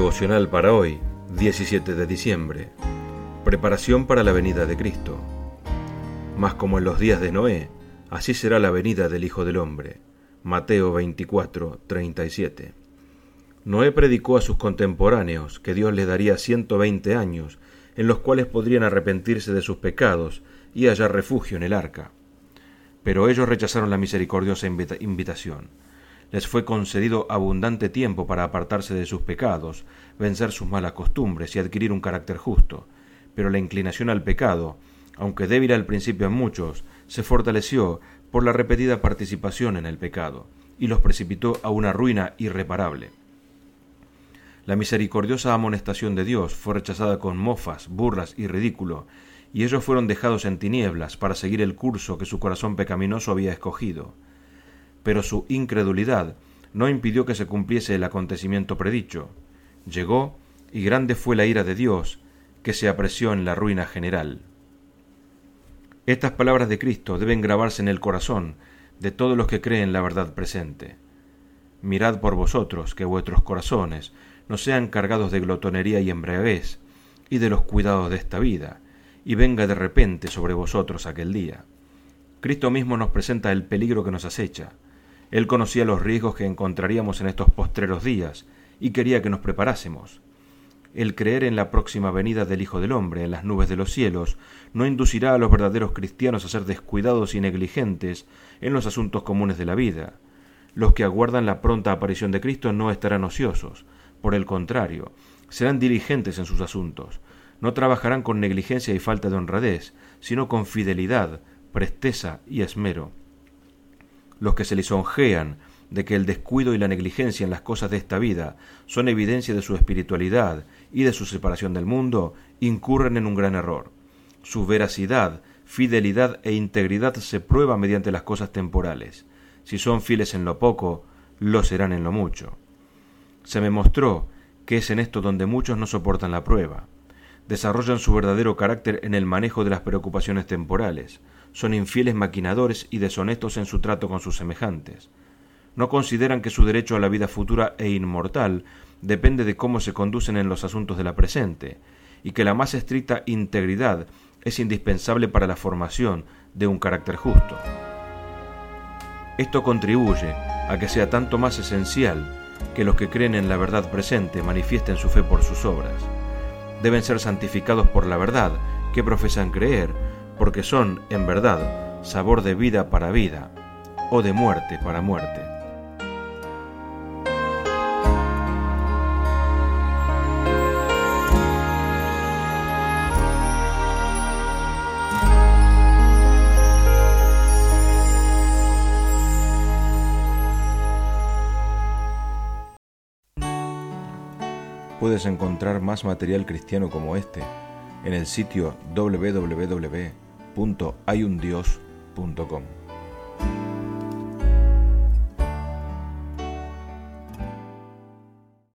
devocional para hoy, 17 de diciembre. Preparación para la venida de Cristo. Mas como en los días de Noé, así será la venida del Hijo del Hombre. Mateo 24, 37. Noé predicó a sus contemporáneos que Dios les daría 120 años, en los cuales podrían arrepentirse de sus pecados y hallar refugio en el arca. Pero ellos rechazaron la misericordiosa invitación. Les fue concedido abundante tiempo para apartarse de sus pecados, vencer sus malas costumbres y adquirir un carácter justo. Pero la inclinación al pecado, aunque débil al principio en muchos, se fortaleció por la repetida participación en el pecado, y los precipitó a una ruina irreparable. La misericordiosa amonestación de Dios fue rechazada con mofas, burlas y ridículo, y ellos fueron dejados en tinieblas para seguir el curso que su corazón pecaminoso había escogido. Pero su incredulidad no impidió que se cumpliese el acontecimiento predicho. Llegó, y grande fue la ira de Dios, que se apreció en la ruina general. Estas palabras de Cristo deben grabarse en el corazón de todos los que creen la verdad presente. Mirad por vosotros que vuestros corazones no sean cargados de glotonería y embriaguez, y de los cuidados de esta vida, y venga de repente sobre vosotros aquel día. Cristo mismo nos presenta el peligro que nos acecha. Él conocía los riesgos que encontraríamos en estos postreros días, y quería que nos preparásemos. El creer en la próxima venida del Hijo del Hombre en las nubes de los cielos no inducirá a los verdaderos cristianos a ser descuidados y negligentes en los asuntos comunes de la vida. Los que aguardan la pronta aparición de Cristo no estarán ociosos. Por el contrario, serán diligentes en sus asuntos. No trabajarán con negligencia y falta de honradez, sino con fidelidad, presteza y esmero. Los que se lisonjean de que el descuido y la negligencia en las cosas de esta vida son evidencia de su espiritualidad y de su separación del mundo, incurren en un gran error. Su veracidad, fidelidad e integridad se prueba mediante las cosas temporales. Si son fieles en lo poco, lo serán en lo mucho. Se me mostró que es en esto donde muchos no soportan la prueba. Desarrollan su verdadero carácter en el manejo de las preocupaciones temporales. Son infieles maquinadores y deshonestos en su trato con sus semejantes. No consideran que su derecho a la vida futura e inmortal depende de cómo se conducen en los asuntos de la presente, y que la más estricta integridad es indispensable para la formación de un carácter justo. Esto contribuye a que sea tanto más esencial que los que creen en la verdad presente manifiesten su fe por sus obras. Deben ser santificados por la verdad que profesan creer, porque son, en verdad, sabor de vida para vida, o de muerte para muerte. Puedes encontrar más material cristiano como este en el sitio www.hayundios.com.